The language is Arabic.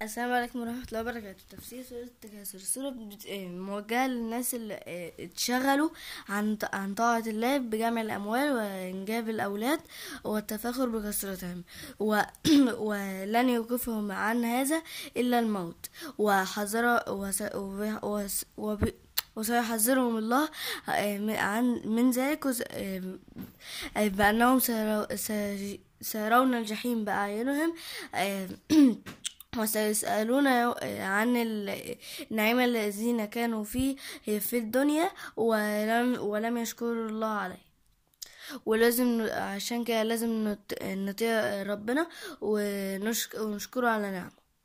السلام عليكم ورحمة الله وبركاته. تفسير سورة التكاثر. السورة موجهة للناس اللي اتشغلوا عن طاعة الله بجمع الأموال وإنجاب الأولاد والتفاخر بكثرتهم ولن يوقفهم عن هذا إلا الموت. وحذر وسيحذرهم الله من ذلك، بأنهم سيرون الجحيم بأعينهم، وسيسألون عن النعيم الذين كانوا فيه في الدنيا ولم يشكروا الله عليه. ولازم عشان كده لازم نطيع ربنا ونشكره على نعمه.